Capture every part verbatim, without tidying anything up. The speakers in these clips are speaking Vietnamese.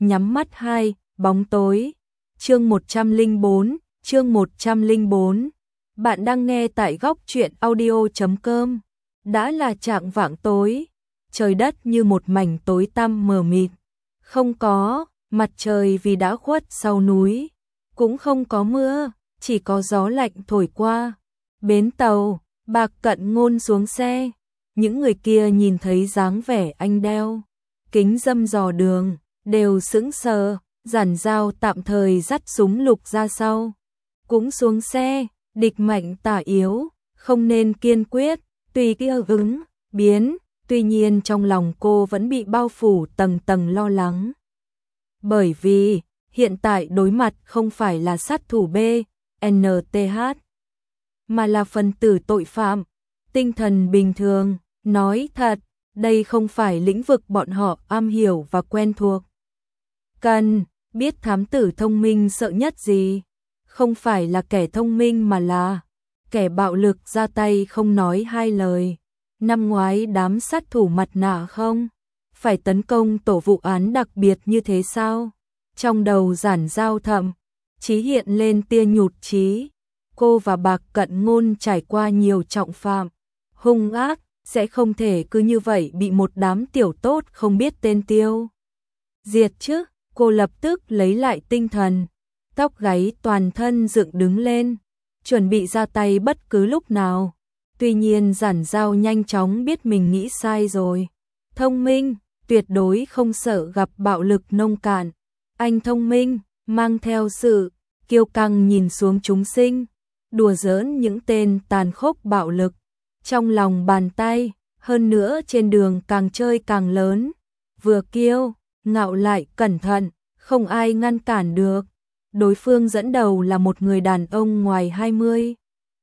nhắm mắt hai, bóng tối. Chương một trăm lẻ bốn, chương một trăm lẻ bốn. Bạn đang nghe tại góc truyện audio chấm com. Đã là chạng vạng tối, trời đất như một mảnh tối tăm mờ mịt. Không có mặt trời vì đã khuất sau núi, cũng không có mưa, chỉ có gió lạnh thổi qua. Bến tàu, Bạc Cận Ngôn xuống xe. Những người kia nhìn thấy dáng vẻ anh đeo kính râm dò đường, đều sững sờ. Giản Dao tạm thời dắt súng lục ra sau, cũng xuống xe. Địch mạnh tả yếu, không nên kiên quyết, tùy kia ứng biến. Tuy nhiên trong lòng cô vẫn bị bao phủ tầng tầng lo lắng. Bởi vì hiện tại đối mặt không phải là sát thủ B N T H, mà là phần tử tội phạm. Tinh thần bình thường, nói thật, đây không phải lĩnh vực bọn họ am hiểu và quen thuộc. Cần biết thám tử thông minh sợ nhất gì? Không phải là kẻ thông minh mà là kẻ bạo lực ra tay không nói hai lời. Năm ngoái đám sát thủ mặt nạ không phải tấn công tổ vụ án đặc biệt như thế sao? Trong đầu Giản Dao thậm chí hiện lên tia nhụt chí. Cô và Bạc Cận Ngôn trải qua nhiều trọng phạm, hung ác, sẽ không thể cứ như vậy bị một đám tiểu tốt không biết tên tiêu diệt chứ. Cô lập tức lấy lại tinh thần, tóc gáy toàn thân dựng đứng lên, chuẩn bị ra tay bất cứ lúc nào. Tuy nhiên Giản Dao nhanh chóng biết mình nghĩ sai rồi. Thông minh, tuyệt đối không sợ gặp bạo lực nông cạn. Anh thông minh, mang theo sự kiêu căng nhìn xuống chúng sinh, đùa giỡn những tên tàn khốc bạo lực trong lòng bàn tay. Hơn nữa trên đường càng chơi càng lớn, vừa kiêu ngạo lại cẩn thận, không ai ngăn cản được. Đối phương dẫn đầu là một người đàn ông ngoài hai mươi,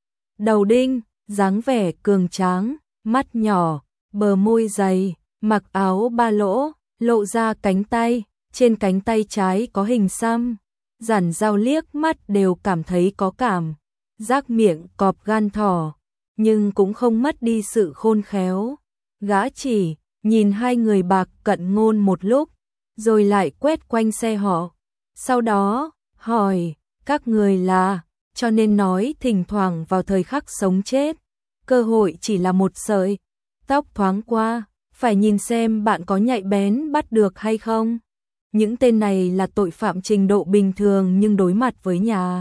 đầu đinh, dáng vẻ cường tráng, mắt nhỏ, bờ môi dày, mặc áo ba lỗ, lộ ra cánh tay, trên cánh tay trái có hình xăm. Giản Dao liếc mắt đều cảm thấy có cảm giác miệng cọp gan thỏ, nhưng cũng không mất đi sự khôn khéo. Gã chỉ nhìn hai người Bạc Cận Ngôn một lúc, rồi lại quét quanh xe họ. Sau đó hỏi, các người là? Cho nên nói thỉnh thoảng vào thời khắc sống chết, cơ hội chỉ là một sợi tóc thoáng qua, phải nhìn xem bạn có nhạy bén bắt được hay không. Những tên này là tội phạm trình độ bình thường nhưng đối mặt với nhà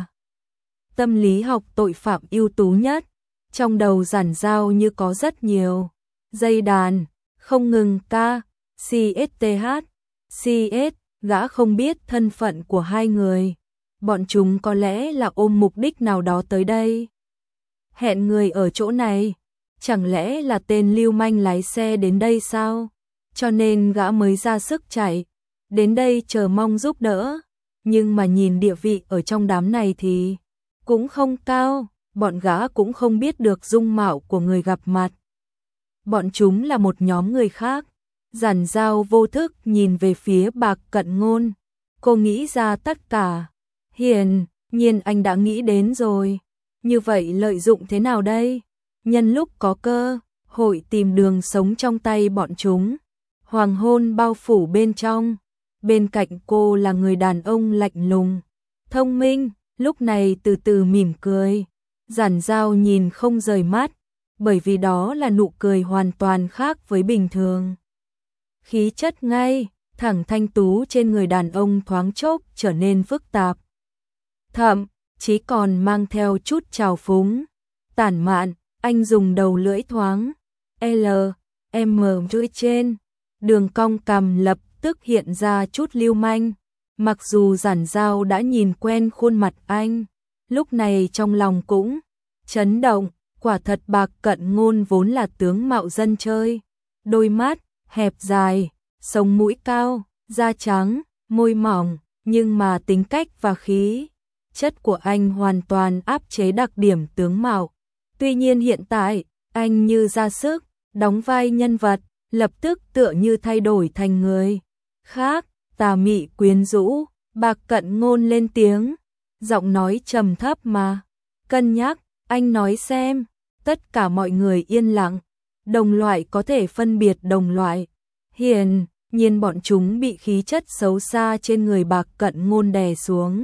tâm lý học tội phạm ưu tú nhất. Trong đầu Giản Dao như có rất nhiều dây đàn, không ngừng ca, C S T H, C S, gã không biết thân phận của hai người. Bọn chúng có lẽ là ôm mục đích nào đó tới đây. Hẹn người ở chỗ này, chẳng lẽ là tên lưu manh lái xe đến đây sao? Cho nên gã mới ra sức chạy đến đây chờ mong giúp đỡ. Nhưng mà nhìn địa vị ở trong đám này thì cũng không cao, bọn gã cũng không biết được dung mạo của người gặp mặt. Bọn chúng là một nhóm người khác. Giản Dao vô thức nhìn về phía Bạc Cận Ngôn. Cô nghĩ ra tất cả. Hiển nhiên anh đã nghĩ đến rồi. Như vậy lợi dụng thế nào đây? Nhân lúc có cơ hội tìm đường sống trong tay bọn chúng. Hoàng hôn bao phủ bên trong. Bên cạnh cô là người đàn ông lạnh lùng, thông minh, lúc này từ từ mỉm cười. Giản Dao nhìn không rời mắt, bởi vì đó là nụ cười hoàn toàn khác với bình thường. Khí chất ngay, thẳng thanh tú trên người đàn ông thoáng chốc trở nên phức tạp. Thậm chí còn mang theo chút trào phúng, tản mạn. Anh dùng đầu lưỡi thoáng L, M dưới trên, đường cong cằm lập tức hiện ra chút lưu manh. Mặc dù Giản Dao đã nhìn quen khuôn mặt anh, lúc này trong lòng cũng chấn động. Quả thật Bạc Cận Ngôn vốn là tướng mạo dân chơi, đôi mắt hẹp dài, sống mũi cao, da trắng, môi mỏng, nhưng mà tính cách và khí chất của anh hoàn toàn áp chế đặc điểm tướng mạo. Tuy nhiên hiện tại, anh như ra sức đóng vai nhân vật, lập tức tựa như thay đổi thành người khác, tà mị quyến rũ. Bạc Cận Ngôn lên tiếng, giọng nói trầm thấp mà cân nhắc. Anh nói xem. Tất cả mọi người yên lặng. Đồng loại có thể phân biệt đồng loại. Hiển nhiên bọn chúng bị khí chất xấu xa trên người Bạc Cận Ngôn đè xuống.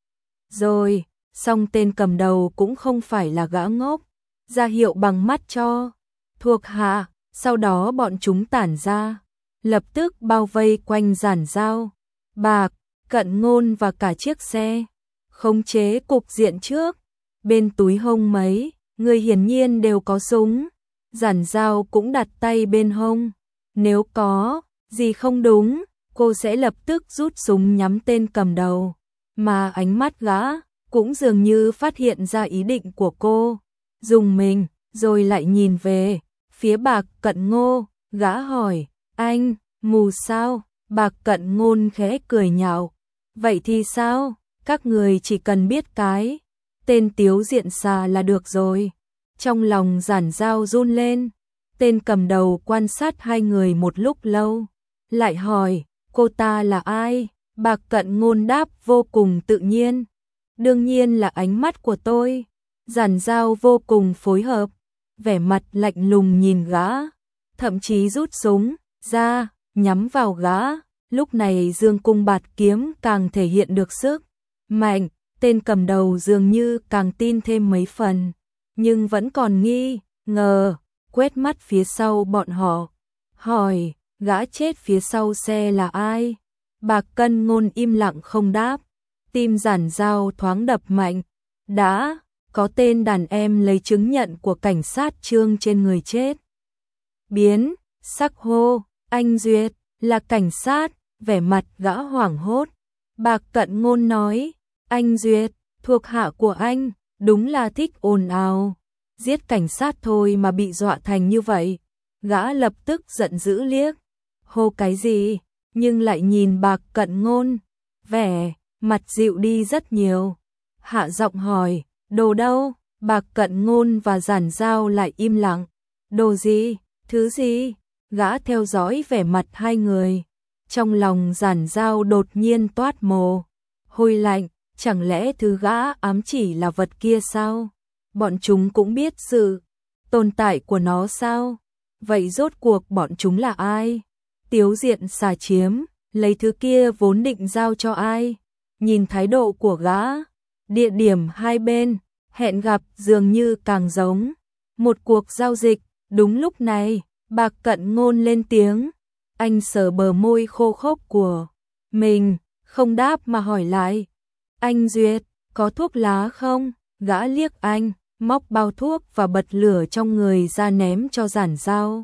Rồi, song tên cầm đầu cũng không phải là gã ngốc, ra hiệu bằng mắt cho thuộc hạ, sau đó bọn chúng tản ra, lập tức bao vây quanh Giản Dao, Bạc Cận Ngôn và cả chiếc xe, khống chế cục diện trước. Bên túi hông mấy người hiển nhiên đều có súng, Giản Dao cũng đặt tay bên hông, nếu có gì không đúng, cô sẽ lập tức rút súng nhắm tên cầm đầu, mà ánh mắt gã cũng dường như phát hiện ra ý định của cô, dùng mình, rồi lại nhìn về phía Bạc Cận Ngôn, gã hỏi, anh, mù sao? Bạc Cận Ngôn khẽ cười nhạo, vậy thì sao, các người chỉ cần biết cái tên Tiếu Diện Xà là được rồi. Trong lòng Giản Dao run lên, tên cầm đầu quan sát hai người một lúc lâu, lại hỏi, cô ta là ai? Bạc Cận Ngôn đáp vô cùng tự nhiên, đương nhiên là ánh mắt của tôi. Giản Dao vô cùng phối hợp, vẻ mặt lạnh lùng nhìn gã, thậm chí rút súng ra, nhắm vào gã. Lúc này dương cung bạt kiếm càng thể hiện được sức mạnh, tên cầm đầu dường như càng tin thêm mấy phần, nhưng vẫn còn nghi ngờ, quét mắt phía sau bọn họ, hỏi, gã chết phía sau xe là ai? Bạc Cận Ngôn im lặng không đáp, tim Giản Dao thoáng đập mạnh, đã có tên đàn em lấy chứng nhận của cảnh sát Trương trên người chết. Biến sắc hô, anh Duyệt, là cảnh sát, vẻ mặt gã hoảng hốt. Bạc Cận Ngôn nói, anh Duyệt, thuộc hạ của anh, đúng là thích ồn ào, giết cảnh sát thôi mà bị dọa thành như vậy. Gã lập tức giận dữ liếc, hô cái gì, nhưng lại nhìn Bạc Cận Ngôn, vẻ mặt dịu đi rất nhiều. Hạ giọng hỏi, đồ đâu? Bạc Cận Ngôn và Giản Dao lại im lặng. Đồ gì? Thứ gì? Gã theo dõi vẻ mặt hai người. Trong lòng Giản Dao đột nhiên toát mồ hôi lạnh, chẳng lẽ thứ gã ám chỉ là vật kia sao? Bọn chúng cũng biết sự tồn tại của nó sao? Vậy rốt cuộc bọn chúng là ai? Tiếu Diện Xà chiếm, lấy thứ kia vốn định giao cho ai? Nhìn thái độ của gã, địa điểm hai bên hẹn gặp dường như càng giống một cuộc giao dịch. Đúng lúc này, Bạc Cận Ngôn lên tiếng, anh sờ bờ môi khô khốc của mình, không đáp mà hỏi lại, anh Duyệt, có thuốc lá không? Gã liếc anh, móc bao thuốc và bật lửa trong người ra ném cho Giản Dao.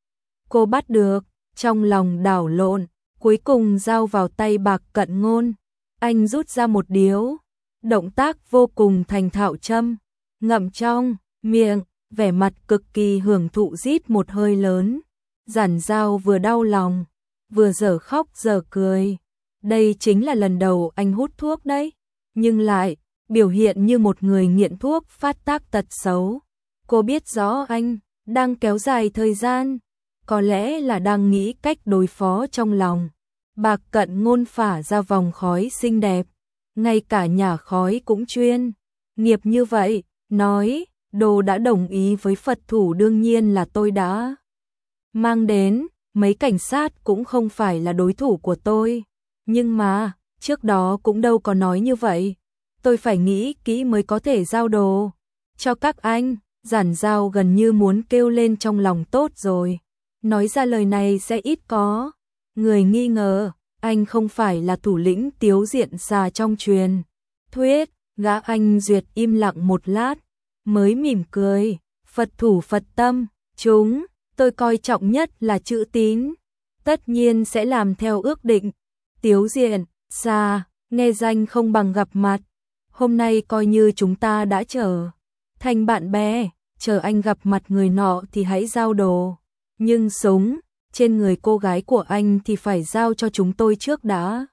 Cô bắt được, trong lòng đảo lộn, cuối cùng giao vào tay Bạc Cận Ngôn. Anh rút ra một điếu, động tác vô cùng thành thạo châm, ngậm trong miệng, vẻ mặt cực kỳ hưởng thụ rít một hơi lớn. Giản Dao vừa đau lòng, vừa dở khóc dở cười. Đây chính là lần đầu anh hút thuốc đấy, nhưng lại biểu hiện như một người nghiện thuốc phát tác tật xấu. Cô biết rõ anh đang kéo dài thời gian, có lẽ là đang nghĩ cách đối phó trong lòng. Bạc Cận Ngôn phả ra vòng khói xinh đẹp, ngay cả nhà khói cũng chuyên nghiệp như vậy, nói, đồ đã đồng ý với Phật thủ đương nhiên là tôi đã mang đến, mấy cảnh sát cũng không phải là đối thủ của tôi, nhưng mà, trước đó cũng đâu có nói như vậy, tôi phải nghĩ kỹ mới có thể giao đồ cho các anh. Giản Dao gần như muốn kêu lên trong lòng tốt rồi, nói ra lời này sẽ ít có người nghi ngờ, anh không phải là thủ lĩnh Tiếu Diện Xà trong truyền thuyết. Gã anh Duyệt im lặng một lát, mới mỉm cười, Phật thủ Phật tâm, chúng tôi coi trọng nhất là chữ tín, tất nhiên sẽ làm theo ước định. Tiếu Diện Xà, nghe danh không bằng gặp mặt, hôm nay coi như chúng ta đã trở thành bạn bè, chờ anh gặp mặt người nọ thì hãy giao đồ, nhưng súng trên người cô gái của anh thì phải giao cho chúng tôi trước đã.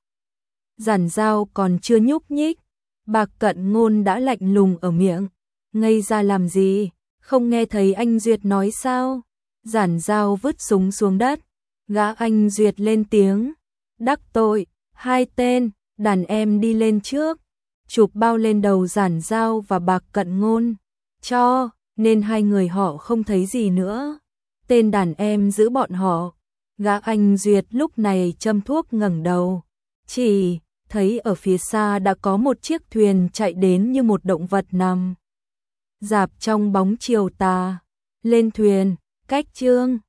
Giản Dao còn chưa nhúc nhích, Bạc Cận Ngôn đã lạnh lùng ở miệng, ngây ra làm gì, không nghe thấy anh Duyệt nói sao? Giản Dao vứt súng xuống đất, gã anh Duyệt lên tiếng, đắc tội, hai tên đàn em đi lên trước, chụp bao lên đầu Giản Dao và Bạc Cận Ngôn, cho nên hai người họ không thấy gì nữa. Tên đàn em giữ bọn họ Gã anh Duyệt lúc này châm thuốc ngẩng đầu, chỉ thấy ở phía xa đã có một chiếc thuyền chạy đến như một động vật nằm rạp trong bóng chiều tà. Lên thuyền, cách Trương